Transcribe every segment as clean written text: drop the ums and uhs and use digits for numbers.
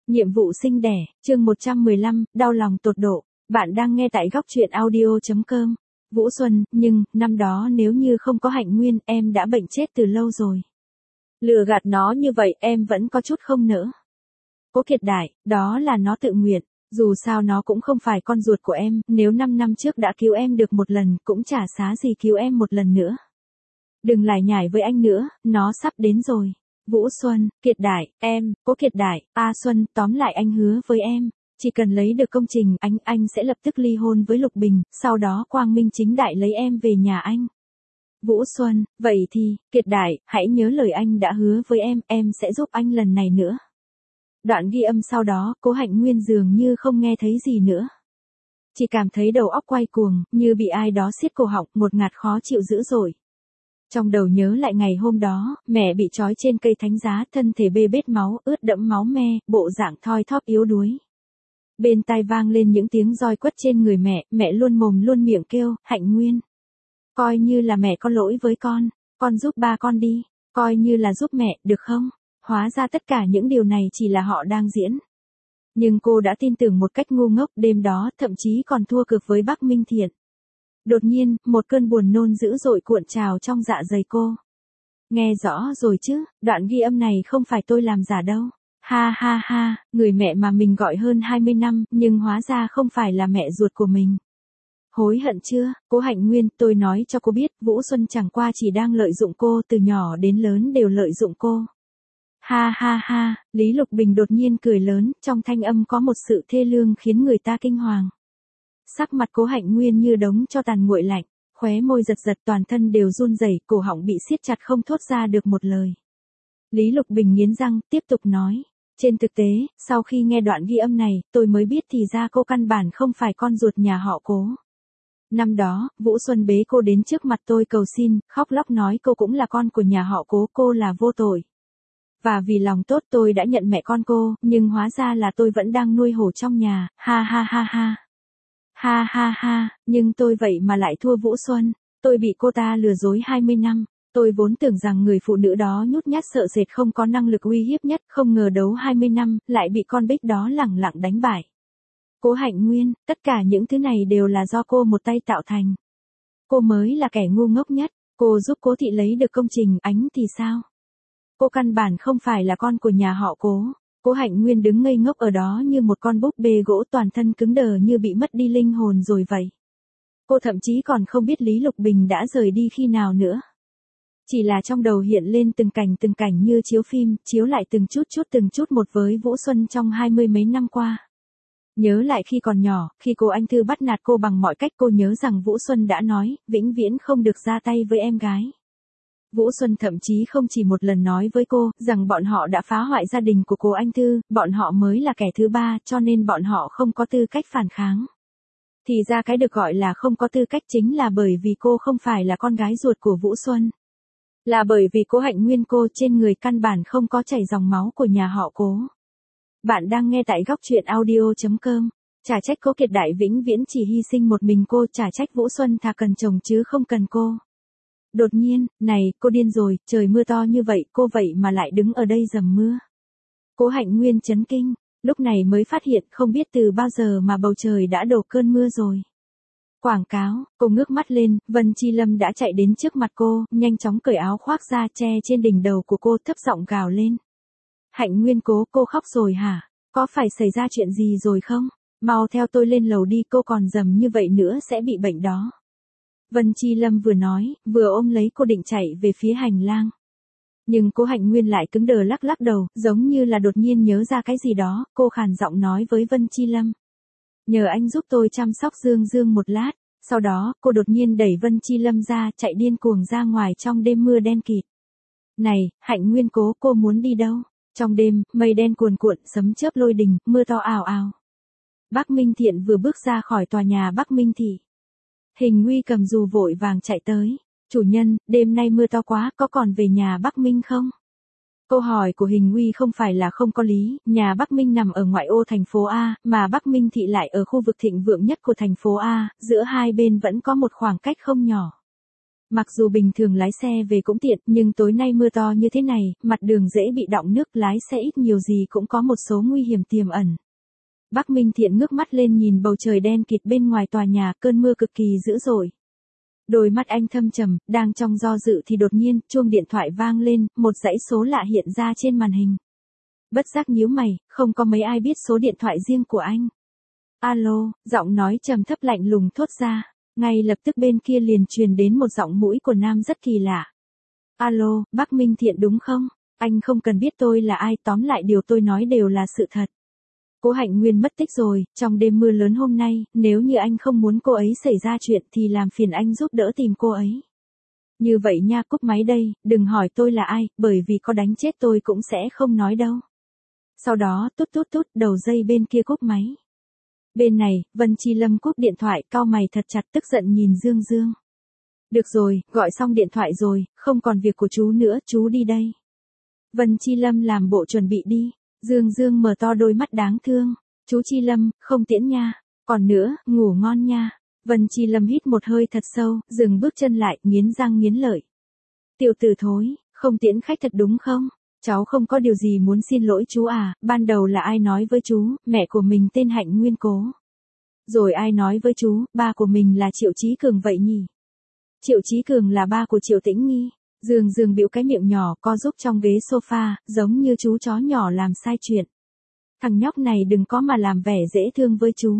Nhiệm vụ sinh đẻ, chương 115, đau lòng tột độ. Bạn đang nghe tại góc truyện audio.com. Vũ Xuân, nhưng, năm đó nếu như không có Hạnh Nguyên, em đã bệnh chết từ lâu rồi. Lừa gạt nó như vậy em vẫn có chút không nỡ. Cố Kiệt Đại, đó là nó tự nguyện. Dù sao nó cũng không phải con ruột của em, nếu 5 năm trước đã cứu em được một lần, cũng chả xá gì cứu em một lần nữa. Đừng lải nhải với anh nữa, nó sắp đến rồi. Vũ Xuân, Kiệt Đại, em, Cố Kiệt Đại, Xuân, tóm lại anh hứa với em, chỉ cần lấy được công trình, anh sẽ lập tức ly hôn với Lục Bình, sau đó quang minh chính đại lấy em về nhà anh. Vũ Xuân, vậy thì, Kiệt Đại, hãy nhớ lời anh đã hứa với em sẽ giúp anh lần này nữa. Đoạn ghi âm sau đó, Cố Hạnh Nguyên dường như không nghe thấy gì nữa. Chỉ cảm thấy đầu óc quay cuồng, như bị ai đó siết cổ họng, một ngạt khó chịu dữ dội. Trong đầu nhớ lại ngày hôm đó, mẹ bị trói trên cây thánh giá, thân thể bê bết máu, ướt đẫm máu me, bộ dạng thoi thóp yếu đuối. Bên tai vang lên những tiếng roi quất trên người mẹ luôn mồm luôn miệng kêu, Hạnh Nguyên. Coi như là mẹ có lỗi với con giúp ba con đi, coi như là giúp mẹ, được không? Hóa ra tất cả những điều này chỉ là họ đang diễn. Nhưng cô đã tin tưởng một cách ngu ngốc, đêm đó thậm chí còn thua cược với Bắc Minh Thiện. Đột nhiên, một cơn buồn nôn dữ dội cuộn trào trong dạ dày cô. Nghe rõ rồi chứ, đoạn ghi âm này không phải tôi làm giả đâu. Ha ha ha, người mẹ mà mình gọi hơn 20 năm, nhưng hóa ra không phải là mẹ ruột của mình. Hối hận chưa, Cố Hạnh Nguyên, tôi nói cho cô biết, Vũ Xuân chẳng qua chỉ đang lợi dụng cô, từ nhỏ đến lớn đều lợi dụng cô. Ha ha ha, Lý Lục Bình đột nhiên cười lớn, trong thanh âm có một sự thê lương khiến người ta kinh hoàng. Sắc mặt Cố Hạnh Nguyên như đống tro tàn nguội lạnh, khóe môi giật giật, toàn thân đều run rẩy, cổ họng bị siết chặt không thốt ra được một lời. Lý Lục Bình nghiến răng, tiếp tục nói, trên thực tế, sau khi nghe đoạn ghi âm này, tôi mới biết thì ra cô căn bản không phải con ruột nhà họ Cố. Năm đó, Vũ Xuân bế cô đến trước mặt tôi cầu xin, khóc lóc nói cô cũng là con của nhà họ Cố, cô là vô tội. Và vì lòng tốt tôi đã nhận mẹ con cô, nhưng hóa ra là tôi vẫn đang nuôi hổ trong nhà, ha ha ha ha. Ha ha ha, nhưng tôi vậy mà lại thua Vũ Xuân, tôi bị cô ta lừa dối 20 năm, tôi vốn tưởng rằng người phụ nữ đó nhút nhát sợ sệt không có năng lực uy hiếp nhất, không ngờ đấu 20 năm, lại bị con Bích đó lẳng lặng đánh bại. Cố Hạnh Nguyên, tất cả những thứ này đều là do cô một tay tạo thành. Cô mới là kẻ ngu ngốc nhất, cô giúp Cố thị lấy được công trình, thì sao? Cô căn bản không phải là con của nhà họ Cố. Cố Hạnh Nguyên đứng ngây ngốc ở đó như một con búp bê gỗ, toàn thân cứng đờ như bị mất đi linh hồn rồi vậy. Cô thậm chí còn không biết Lý Lục Bình đã rời đi khi nào nữa. Chỉ là trong đầu hiện lên từng cảnh như chiếu phim, chiếu lại từng chút một với Vũ Xuân trong 20 mấy năm qua. Nhớ lại khi còn nhỏ, khi cô anh Thư bắt nạt cô bằng mọi cách, cô nhớ rằng Vũ Xuân đã nói, vĩnh viễn không được ra tay với em gái. Vũ Xuân thậm chí không chỉ một lần nói với cô, rằng bọn họ đã phá hoại gia đình của cô anh Thư, bọn họ mới là kẻ thứ ba, cho nên bọn họ không có tư cách phản kháng. Thì ra cái được gọi là không có tư cách chính là bởi vì cô không phải là con gái ruột của Vũ Xuân. Là bởi vì Cố Hạnh Nguyên cô trên người căn bản không có chảy dòng máu của nhà họ Cố. Bạn đang nghe tại góc truyện audio.com. Chả trách Cố Kiệt Đại vĩnh viễn chỉ hy sinh một mình cô, chả trách Vũ Xuân thà cần chồng chứ không cần cô. Đột nhiên, này, cô điên rồi, trời mưa to như vậy, cô vậy mà lại đứng ở đây dầm mưa. Cố Hạnh Nguyên chấn kinh, lúc này mới phát hiện không biết từ bao giờ mà bầu trời đã đổ cơn mưa rồi. Quảng cáo, cô ngước mắt lên, Vân Chi Lâm đã chạy đến trước mặt cô, nhanh chóng cởi áo khoác ra che trên đỉnh đầu của cô, thấp giọng gào lên. Hạnh Nguyên cô khóc rồi hả? Có phải xảy ra chuyện gì rồi không? Mau theo tôi lên lầu đi, cô còn dầm như vậy nữa sẽ bị bệnh đó. Vân Chi Lâm vừa nói, vừa ôm lấy cô định chạy về phía hành lang. Nhưng Cố Hạnh Nguyên lại cứng đờ lắc lắc đầu, giống như là đột nhiên nhớ ra cái gì đó, cô khàn giọng nói với Vân Chi Lâm. Nhờ anh giúp tôi chăm sóc Dương Dương một lát, sau đó, cô đột nhiên đẩy Vân Chi Lâm ra, chạy điên cuồng ra ngoài trong đêm mưa đen kịt. Này, Hạnh Nguyên cô muốn đi đâu? Trong đêm, mây đen cuồn cuộn, sấm chớp lôi đình, mưa to ào ào. Bắc Minh Thiện vừa bước ra khỏi tòa nhà Bắc Minh Thị. Hình Nguy cầm dù vội vàng chạy tới. Chủ nhân, đêm nay mưa to quá, có còn về nhà Bắc Minh không? Câu hỏi của Hình Nguy không phải là không có lý, nhà Bắc Minh nằm ở ngoại ô thành phố A, mà Bắc Minh Thị lại ở khu vực thịnh vượng nhất của thành phố A, giữa hai bên vẫn có một khoảng cách không nhỏ. Mặc dù bình thường lái xe về cũng tiện, nhưng tối nay mưa to như thế này, mặt đường dễ bị đọng nước, lái xe ít nhiều gì cũng có một số nguy hiểm tiềm ẩn. Bắc Minh Thiện ngước mắt lên nhìn bầu trời đen kịt bên ngoài tòa nhà, cơn mưa cực kỳ dữ dội. Đôi mắt anh thâm trầm, đang trong do dự thì đột nhiên, chuông điện thoại vang lên, một dãy số lạ hiện ra trên màn hình. Bất giác nhíu mày, không có mấy ai biết số điện thoại riêng của anh. Alo, giọng nói trầm thấp lạnh lùng thốt ra, ngay lập tức bên kia liền truyền đến một giọng mũi của nam rất kỳ lạ. Alo, Bắc Minh Thiện đúng không? Anh không cần biết tôi là ai, tóm lại điều tôi nói đều là sự thật. Cố Hạnh Nguyên mất tích rồi, trong đêm mưa lớn hôm nay, nếu như anh không muốn cô ấy xảy ra chuyện thì làm phiền anh giúp đỡ tìm cô ấy. Như vậy nha, cúp máy đây, đừng hỏi tôi là ai, bởi vì có đánh chết tôi cũng sẽ không nói đâu. Sau đó tút tút tút, đầu dây bên kia cúp máy. Bên này, Vân Chi Lâm cúp điện thoại, cau mày thật chặt, tức giận nhìn Dương Dương. Được rồi, gọi xong điện thoại rồi, không còn việc của chú nữa, chú đi đây. Vân Chi Lâm làm bộ chuẩn bị đi. Dương Dương mở to đôi mắt đáng thương. Chú Chi Lâm, không tiễn nha. Còn nữa, ngủ ngon nha. Vân Chi Lâm hít một hơi thật sâu, dừng bước chân lại, nghiến răng nghiến lợi. Tiểu tử thối, không tiễn khách thật đúng không? Cháu không có điều gì muốn xin lỗi chú à, ban đầu là ai nói với chú, mẹ của mình tên Hạnh Nguyên Cố. Rồi ai nói với chú, ba của mình là Triệu Chí Cường vậy nhỉ? Triệu Chí Cường là ba của Triệu Tĩnh Nghi. Dương Dương bĩu cái miệng nhỏ co giúp trong ghế sofa, giống như chú chó nhỏ làm sai chuyện. Thằng nhóc này đừng có mà làm vẻ dễ thương với chú.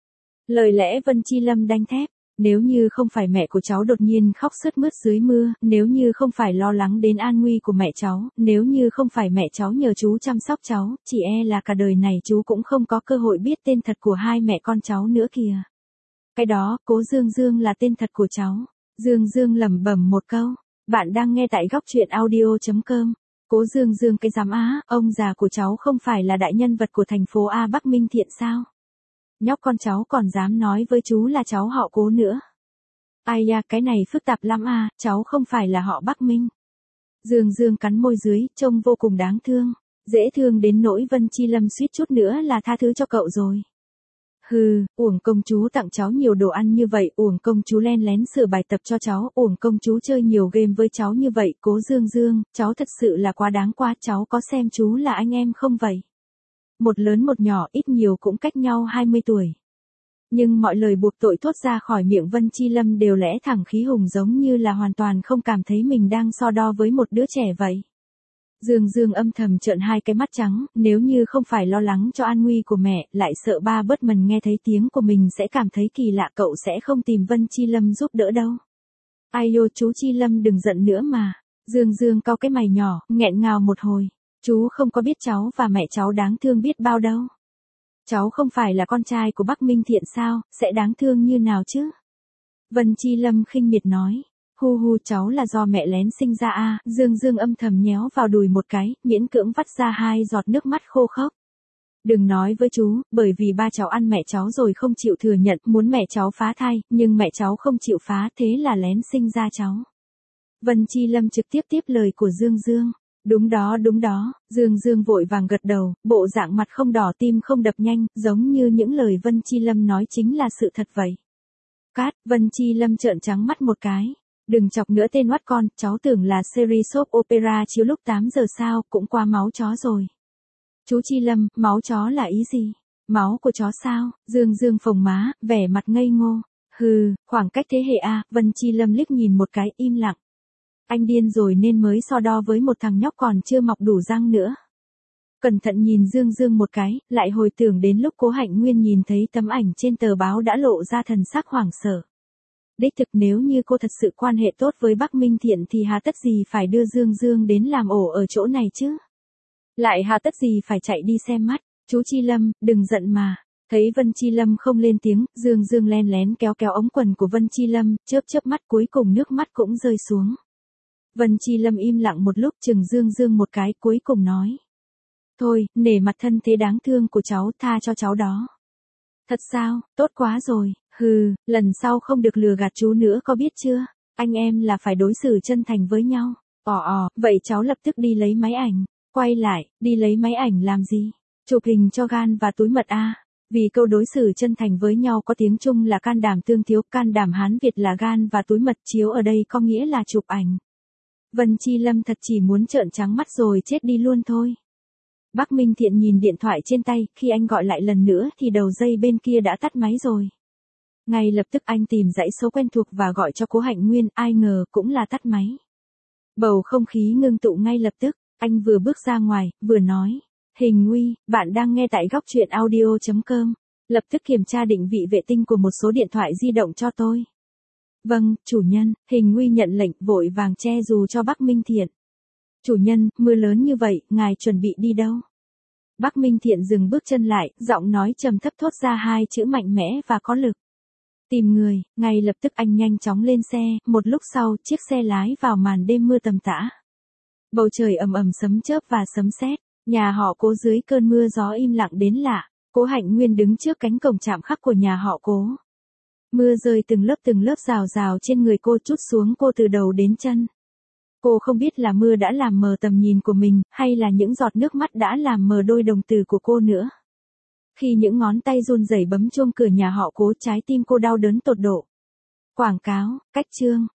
Lời lẽ Vân Chi Lâm đanh thép. Nếu như không phải mẹ của cháu đột nhiên khóc sướt mướt dưới mưa, nếu như không phải lo lắng đến an nguy của mẹ cháu, nếu như không phải mẹ cháu nhờ chú chăm sóc cháu, chỉ e là cả đời này chú cũng không có cơ hội biết tên thật của hai mẹ con cháu nữa kìa. Cái đó, Cố Dương Dương là tên thật của cháu. Dương Dương lẩm bẩm một câu. Bạn đang nghe tại góc truyện audio.com. Cố Dương Dương cái giám á, ông già của cháu không phải là đại nhân vật của thành phố A Bắc Minh Thiện sao? Nhóc con cháu còn dám nói với chú là cháu họ Cố nữa. Ai da, cái này phức tạp lắm à, cháu không phải là họ Bắc Minh. Dương Dương cắn môi dưới, trông vô cùng đáng thương. Dễ thương đến nỗi Vân Chi Lâm suýt chút nữa là tha thứ cho cậu rồi. Hừ, uổng công chú tặng cháu nhiều đồ ăn như vậy, uổng công chú len lén sửa bài tập cho cháu, uổng công chú chơi nhiều game với cháu như vậy, Cố Dương Dương, cháu thật sự là quá đáng quá, cháu có xem chú là anh em không vậy? Một lớn một nhỏ, ít nhiều cũng cách nhau 20 tuổi. Nhưng mọi lời buộc tội thốt ra khỏi miệng Vân Chi Lâm đều lẽ thẳng khí hùng, giống như là hoàn toàn không cảm thấy mình đang so đo với một đứa trẻ vậy. Dương Dương âm thầm trợn hai cái mắt trắng, nếu như không phải lo lắng cho an nguy của mẹ, lại sợ ba bất mần nghe thấy tiếng của mình sẽ cảm thấy kỳ lạ, cậu sẽ không tìm Vân Chi Lâm giúp đỡ đâu. Ai ô, chú Chi Lâm đừng giận nữa mà. Dương Dương cau cái mày nhỏ, nghẹn ngào một hồi. Chú không có biết cháu và mẹ cháu đáng thương biết bao đâu. Cháu không phải là con trai của Bắc Minh Thiện sao, sẽ đáng thương như nào chứ? Vân Chi Lâm khinh miệt nói. Hu hu, cháu là do mẹ lén sinh ra à? Dương Dương âm thầm nhéo vào đùi một cái, miễn cưỡng vắt ra 2 giọt nước mắt khô khốc. Đừng nói với chú, bởi vì ba cháu ăn mẹ cháu rồi không chịu thừa nhận, muốn mẹ cháu phá thai, nhưng mẹ cháu không chịu phá, thế là lén sinh ra cháu. Vân Chi Lâm trực tiếp tiếp lời của Dương Dương. Đúng đó, Dương Dương vội vàng gật đầu, bộ dạng mặt không đỏ tim không đập nhanh, giống như những lời Vân Chi Lâm nói chính là sự thật vậy. Cát, Vân Chi Lâm trợn trắng mắt một cái. Đừng chọc nữa tên oát con, cháu tưởng là series soap opera chiếu lúc 8 giờ sao, cũng qua máu chó rồi. Chú Chi Lâm, máu chó là ý gì? Máu của chó sao? Dương Dương phồng má, vẻ mặt ngây ngô. Hừ, khoảng cách thế hệ a, Vân Chi Lâm liếc nhìn một cái, im lặng. Anh điên rồi nên mới so đo với một thằng nhóc còn chưa mọc đủ răng nữa. Cẩn thận nhìn Dương Dương một cái, lại hồi tưởng đến lúc Cố Hạnh Nguyên nhìn thấy tấm ảnh trên tờ báo đã lộ ra thần sắc hoảng sợ. Đích thực nếu như cô thật sự quan hệ tốt với Bắc Minh Thiện thì hà tất gì phải đưa Dương Dương đến làm ổ ở chỗ này chứ? Lại hà tất gì phải chạy đi xem mắt? Chú Chi Lâm, đừng giận mà. Thấy Vân Chi Lâm không lên tiếng, Dương Dương len lén kéo kéo ống quần của Vân Chi Lâm, chớp chớp mắt, cuối cùng nước mắt cũng rơi xuống. Vân Chi Lâm im lặng một lúc, chừng Dương Dương một cái, cuối cùng nói. Thôi, nể mặt thân thế đáng thương của cháu, tha cho cháu đó. Thật sao, tốt quá rồi, hừ, lần sau không được lừa gạt chú nữa có biết chưa? Anh em là phải đối xử chân thành với nhau. Vậy cháu lập tức đi lấy máy ảnh. Quay lại, đi lấy máy ảnh làm gì? Chụp hình cho gan và túi mật a. Vì câu đối xử chân thành với nhau có tiếng chung là can đảm tương thiếu, can đảm Hán Việt là gan và túi mật, chiếu ở đây có nghĩa là chụp ảnh. Vân Chi Lâm thật chỉ muốn trợn trắng mắt rồi chết đi luôn thôi. Bắc Minh Thiện nhìn điện thoại trên tay, khi anh gọi lại lần nữa thì đầu dây bên kia đã tắt máy rồi. Ngay lập tức anh tìm dãy số quen thuộc và gọi cho Cố Hạnh Nguyên, ai ngờ cũng là tắt máy. Bầu không khí ngưng tụ ngay lập tức, anh vừa bước ra ngoài, vừa nói. Hình Nguy, bạn đang nghe tại góc truyện audio.com. Lập tức kiểm tra định vị vệ tinh của một số điện thoại di động cho tôi. Vâng, chủ nhân. Hình Nguy nhận lệnh, vội vàng che dù cho Bắc Minh Thiện. Chủ nhân, mưa lớn như vậy, ngài chuẩn bị đi đâu? Bắc Minh Thiện dừng bước chân lại, giọng nói trầm thấp thốt ra hai chữ mạnh mẽ và có lực. Tìm người. Ngay lập tức anh nhanh chóng lên xe, một lúc sau, chiếc xe lái vào màn đêm mưa tầm tã. Bầu trời ầm ầm sấm chớp và sấm sét, nhà họ Cố dưới cơn mưa gió im lặng đến lạ. Cố Hạnh Nguyên đứng trước cánh cổng chạm khắc của nhà họ Cố. Mưa rơi từng lớp rào rào trên người cô, trút xuống cô từ đầu đến chân. Cô không biết là mưa đã làm mờ tầm nhìn của mình, hay là những giọt nước mắt đã làm mờ đôi đồng tử của cô nữa. Khi những ngón tay run rẩy bấm chuông cửa nhà họ Cố, trái tim cô đau đớn tột độ. Quảng cáo, cách chương,